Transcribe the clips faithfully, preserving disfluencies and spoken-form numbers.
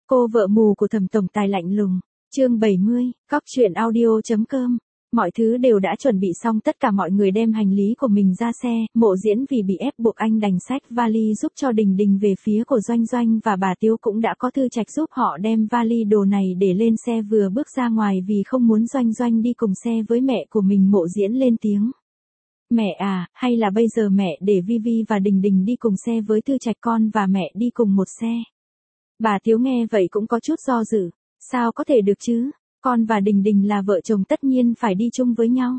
Cô vợ mù của Thẩm tổng tài lạnh lùng. Chương bảy mươi, cóc truyện audio.com. Mọi thứ đều đã chuẩn bị xong, tất cả mọi người đem hành lý của mình ra xe. Mộ Diễn vì bị ép buộc anh đành xách vali giúp cho Đình Đình về phía của Doanh Doanh, và bà Tiếu cũng đã có Thư Trạch giúp họ đem vali đồ này để lên xe vừa bước ra ngoài vì không muốn Doanh Doanh đi cùng xe với mẹ của mình. Mộ Diễn lên tiếng. Mẹ à, hay là bây giờ mẹ để Vi Vi và Đình Đình đi cùng xe với Thư Trạch, con và mẹ đi cùng một xe. Bà Tiếu nghe vậy cũng có chút do dự. Sao có thể được chứ? Con và Đình Đình là vợ chồng tất nhiên phải đi chung với nhau.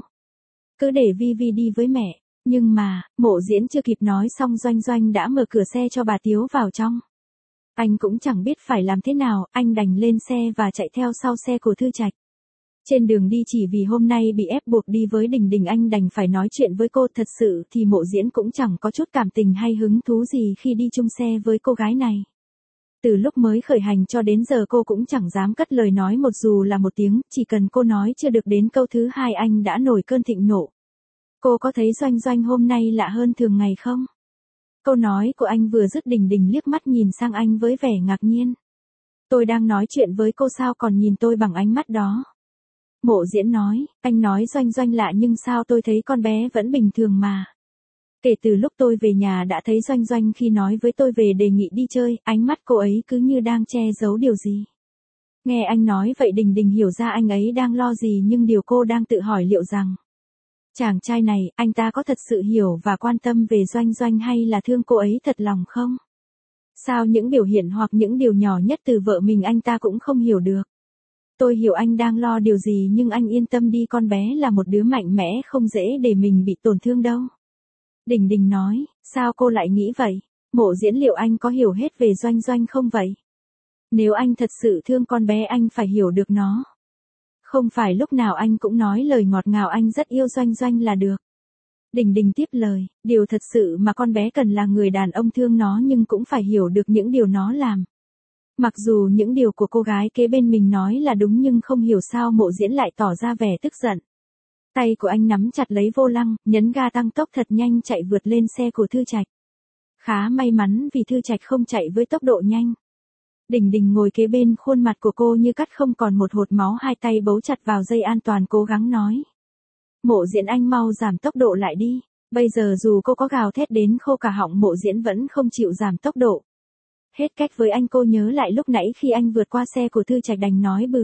Cứ để Vi Vi đi với mẹ. Nhưng mà, Mộ Diễn chưa kịp nói xong Doanh Doanh đã mở cửa xe cho bà Tiếu vào trong. Anh cũng chẳng biết phải làm thế nào, anh đành lên xe và chạy theo sau xe của Thư Trạch. Trên đường đi, chỉ vì hôm nay bị ép buộc đi với Đình Đình, anh đành phải nói chuyện với cô. Thật sự thì Mộ Diễn cũng chẳng có chút cảm tình hay hứng thú gì khi đi chung xe với cô gái này. Từ lúc mới khởi hành cho đến giờ cô cũng chẳng dám cất lời nói một dù là một tiếng, chỉ cần cô nói chưa được đến câu thứ hai anh đã nổi cơn thịnh nộ. Cô có thấy Doanh Doanh hôm nay lạ hơn thường ngày không? Câu nói của anh vừa dứt, Đình Đình liếc mắt nhìn sang anh với vẻ ngạc nhiên. Tôi đang nói chuyện với cô sao còn nhìn tôi bằng ánh mắt đó? Mộ Diễn nói, anh nói Doanh Doanh lạ nhưng sao tôi thấy con bé vẫn bình thường mà. Kể từ lúc tôi về nhà đã thấy Doanh Doanh khi nói với tôi về đề nghị đi chơi, ánh mắt cô ấy cứ như đang che giấu điều gì. Nghe anh nói vậy, Đình Đình hiểu ra anh ấy đang lo gì, nhưng điều cô đang tự hỏi liệu rằng chàng trai này, anh ta có thật sự hiểu và quan tâm về Doanh Doanh hay là thương cô ấy thật lòng không? Sao những biểu hiện hoặc những điều nhỏ nhất từ vợ mình anh ta cũng không hiểu được? Tôi hiểu anh đang lo điều gì, nhưng anh yên tâm đi, con bé là một đứa mạnh mẽ, không dễ để mình bị tổn thương đâu. Đình Đình nói, sao cô lại nghĩ vậy? Mộ Diễn, liệu anh có hiểu hết về Doanh Doanh không vậy? Nếu anh thật sự thương con bé anh phải hiểu được nó. Không phải lúc nào anh cũng nói lời ngọt ngào anh rất yêu Doanh Doanh là được. Đình Đình tiếp lời, điều thật sự mà con bé cần là người đàn ông thương nó nhưng cũng phải hiểu được những điều nó làm. Mặc dù những điều của cô gái kế bên mình nói là đúng nhưng không hiểu sao Mộ Diễn lại tỏ ra vẻ tức giận. Tay của anh nắm chặt lấy vô lăng, nhấn ga tăng tốc thật nhanh chạy vượt lên xe của Thư Trạch. Khá may mắn vì Thư Trạch không chạy với tốc độ nhanh. Đình Đình ngồi kế bên, khuôn mặt của cô như cắt không còn một hột máu, hai tay bấu chặt vào dây an toàn cố gắng nói. Mộ Diễn, anh mau giảm tốc độ lại đi. Bây giờ dù cô có gào thét đến khô cả họng, Mộ Diễn vẫn không chịu giảm tốc độ. Hết cách với anh, cô nhớ lại lúc nãy khi anh vượt qua xe của Thư Trạch đành nói bừa.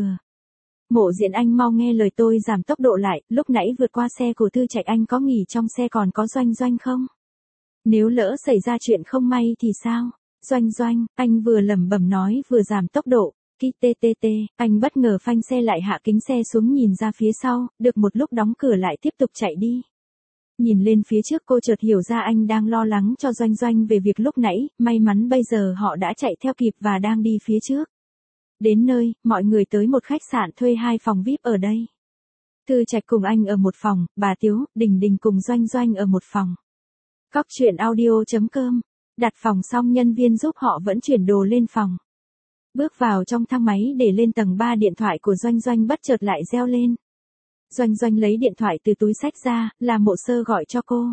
Mộ Diễn, anh mau nghe lời tôi giảm tốc độ lại, lúc nãy vượt qua xe của Thư Trạch anh có nghĩ trong xe còn có Doanh Doanh không? Nếu lỡ xảy ra chuyện không may thì sao? Doanh Doanh, anh vừa lẩm bẩm nói vừa giảm tốc độ. Kít tê tê tê, anh bất ngờ phanh xe lại, hạ kính xe xuống nhìn ra phía sau, được một lúc đóng cửa lại tiếp tục chạy đi. Nhìn lên phía trước, cô chợt hiểu ra anh đang lo lắng cho Doanh Doanh về việc lúc nãy, may mắn bây giờ họ đã chạy theo kịp và đang đi phía trước. Đến nơi, mọi người tới một khách sạn thuê hai phòng vi ai pi ở đây. Thư Trạch cùng anh ở một phòng, bà Tiếu, Đình Đình cùng Doanh Doanh ở một phòng. Cóc truyện audio.com. Đặt phòng xong, nhân viên giúp họ vẫn chuyển đồ lên phòng. Bước vào trong thang máy để lên tầng ba, điện thoại của Doanh Doanh bất chợt lại reo lên. Doanh Doanh lấy điện thoại từ túi xách ra, là Mộ Sơ gọi cho cô.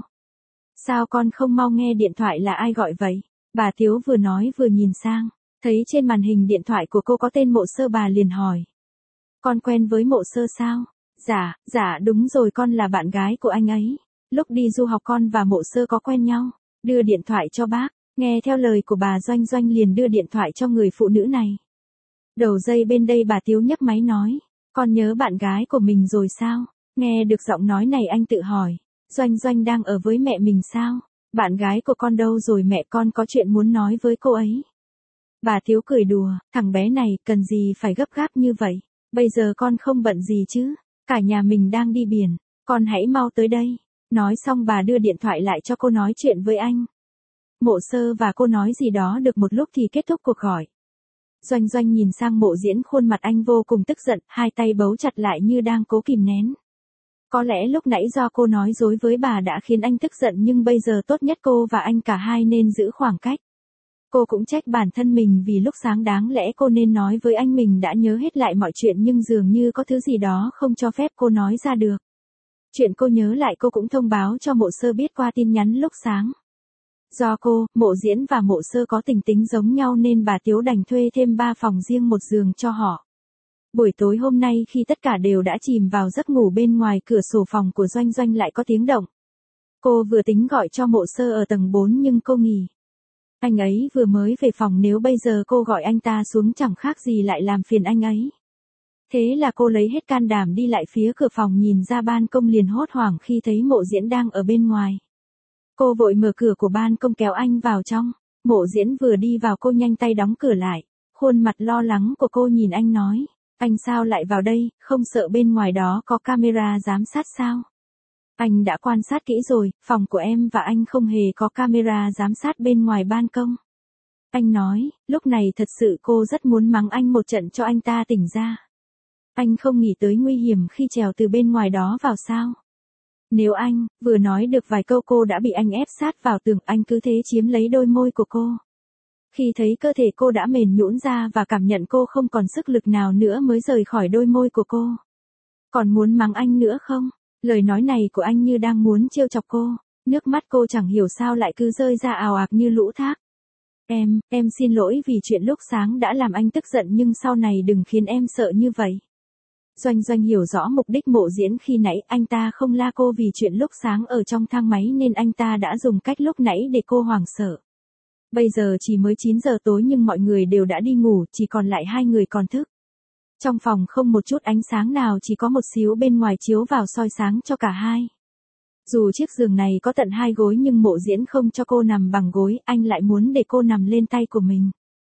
Sao con không mau nghe điện thoại, là ai gọi vậy? Bà Tiếu vừa nói vừa nhìn sang. Thấy trên màn hình điện thoại của cô có tên Mộ Sơ, bà liền hỏi. Con quen với Mộ Sơ sao? Dạ, dạ đúng rồi, con là bạn gái của anh ấy. Lúc đi du học con và Mộ Sơ có quen nhau. Đưa điện thoại cho bác. Nghe theo lời của bà, Doanh Doanh liền đưa điện thoại cho người phụ nữ này. Đầu dây bên đây bà Tiếu nhấc máy nói. Con nhớ bạn gái của mình rồi sao? Nghe được giọng nói này anh tự hỏi. Doanh Doanh đang ở với mẹ mình sao? Bạn gái của con đâu rồi mẹ? Con có chuyện muốn nói với cô ấy. Bà Tiếu cười đùa, thằng bé này cần gì phải gấp gáp như vậy, bây giờ con không bận gì chứ, cả nhà mình đang đi biển, con hãy mau tới đây. Nói xong bà đưa điện thoại lại cho cô nói chuyện với anh. Mộ Sơ và cô nói gì đó được một lúc thì kết thúc cuộc gọi. Doanh Doanh nhìn sang Mộ Diễn, khuôn mặt anh vô cùng tức giận, hai tay bấu chặt lại như đang cố kìm nén. Có lẽ lúc nãy do cô nói dối với bà đã khiến anh tức giận, nhưng bây giờ tốt nhất cô và anh cả hai nên giữ khoảng cách. Cô cũng trách bản thân mình vì lúc sáng đáng lẽ cô nên nói với anh mình đã nhớ hết lại mọi chuyện, nhưng dường như có thứ gì đó không cho phép cô nói ra được. Chuyện cô nhớ lại cô cũng thông báo cho Mộ Sơ biết qua tin nhắn lúc sáng. Do cô, Mộ Diễn và Mộ Sơ có tình tính giống nhau nên bà Tiếu đành thuê thêm ba phòng riêng một giường cho họ. Buổi tối hôm nay khi tất cả đều đã chìm vào giấc ngủ bên ngoài cửa sổ phòng của Doanh Doanh lại có tiếng động. Cô vừa tính gọi cho Mộ Sơ ở tầng bốn nhưng cô nghỉ. Anh ấy vừa mới về phòng, nếu bây giờ cô gọi anh ta xuống chẳng khác gì lại làm phiền anh ấy. Thế là cô lấy hết can đảm đi lại phía cửa phòng, nhìn ra ban công liền hốt hoảng khi thấy Mộ Diễn đang ở bên ngoài. Cô vội mở cửa của ban công kéo anh vào trong. Mộ Diễn vừa đi vào cô nhanh tay đóng cửa lại. Khuôn mặt lo lắng của cô nhìn anh nói, anh sao lại vào đây, không sợ bên ngoài đó có camera giám sát sao? Anh đã quan sát kỹ rồi, phòng của em và anh không hề có camera giám sát bên ngoài ban công. Anh nói, lúc này thật sự cô rất muốn mắng anh một trận cho anh ta tỉnh ra. Anh không nghĩ tới nguy hiểm khi trèo từ bên ngoài đó vào sao? Nếu anh, vừa nói được vài câu cô đã bị anh ép sát vào tường, anh cứ thế chiếm lấy đôi môi của cô. Khi thấy cơ thể cô đã mềm nhũn ra và cảm nhận cô không còn sức lực nào nữa mới rời khỏi đôi môi của cô. Còn muốn mắng anh nữa không? Lời nói này của anh như đang muốn trêu chọc cô. Nước mắt cô chẳng hiểu sao lại cứ rơi ra ào ạt như lũ thác. Em, em xin lỗi vì chuyện lúc sáng đã làm anh tức giận, nhưng sau này đừng khiến em sợ như vậy. Doanh Doanh hiểu rõ mục đích Mộ Diễn khi nãy, anh ta không la cô vì chuyện lúc sáng ở trong thang máy nên anh ta đã dùng cách lúc nãy để cô hoảng sợ. Bây giờ chỉ mới chín giờ tối nhưng mọi người đều đã đi ngủ, chỉ còn lại hai người còn thức. Trong phòng không một chút ánh sáng nào, chỉ có một xíu bên ngoài chiếu vào soi sáng cho cả hai. Dù chiếc giường này có tận hai gối nhưng Mộ Diễn không cho cô nằm bằng gối, anh lại muốn để cô nằm lên tay của mình.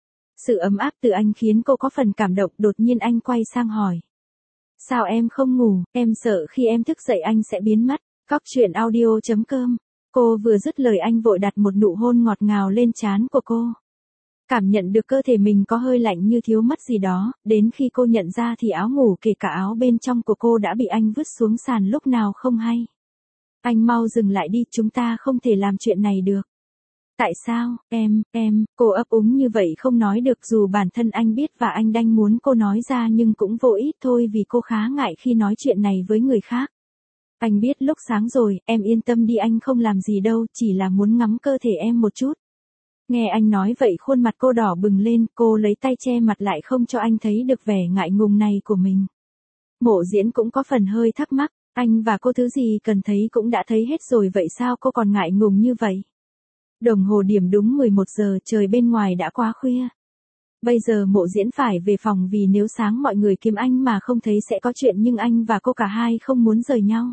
Sự ấm áp từ anh khiến cô có phần cảm động, đột nhiên anh quay sang hỏi. Sao em không ngủ, em sợ khi em thức dậy anh sẽ biến mất. Cóc truyện audio chấm com. Cô vừa dứt lời anh vội đặt một nụ hôn ngọt ngào lên trán của cô. Cảm nhận được cơ thể mình có hơi lạnh như thiếu mất gì đó, đến khi cô nhận ra thì áo ngủ kể cả áo bên trong của cô đã bị anh vứt xuống sàn lúc nào không hay. Anh mau dừng lại đi, chúng ta không thể làm chuyện này được. Tại sao, em, em, cô ấp úng như vậy không nói được, dù bản thân anh biết và anh đanh muốn cô nói ra nhưng cũng vô ích thôi vì cô khá ngại khi nói chuyện này với người khác. Anh biết lúc sáng rồi, em yên tâm đi, anh không làm gì đâu, chỉ là muốn ngắm cơ thể em một chút. Nghe anh nói vậy khuôn mặt cô đỏ bừng lên, cô lấy tay che mặt lại không cho anh thấy được vẻ ngại ngùng này của mình. Mộ Diễn cũng có phần hơi thắc mắc, anh và cô thứ gì cần thấy cũng đã thấy hết rồi, vậy sao cô còn ngại ngùng như vậy? Đồng hồ điểm đúng mười một giờ, trời bên ngoài đã quá khuya. Bây giờ Mộ Diễn phải về phòng vì nếu sáng mọi người kiếm anh mà không thấy sẽ có chuyện, nhưng anh và cô cả hai không muốn rời nhau.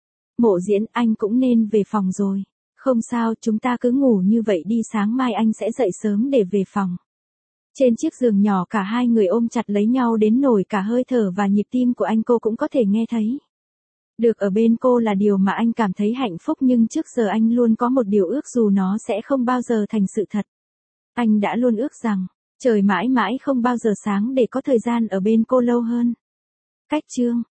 Mộ Diễn, anh cũng nên về phòng rồi. Không sao, chúng ta cứ ngủ như vậy đi, sáng mai anh sẽ dậy sớm để về phòng. Trên chiếc giường nhỏ cả hai người ôm chặt lấy nhau đến nỗi cả hơi thở và nhịp tim của anh cô cũng có thể nghe thấy. Được ở bên cô là điều mà anh cảm thấy hạnh phúc, nhưng trước giờ anh luôn có một điều ước dù nó sẽ không bao giờ thành sự thật. Anh đã luôn ước rằng, trời mãi mãi không bao giờ sáng để có thời gian ở bên cô lâu hơn. Cách chương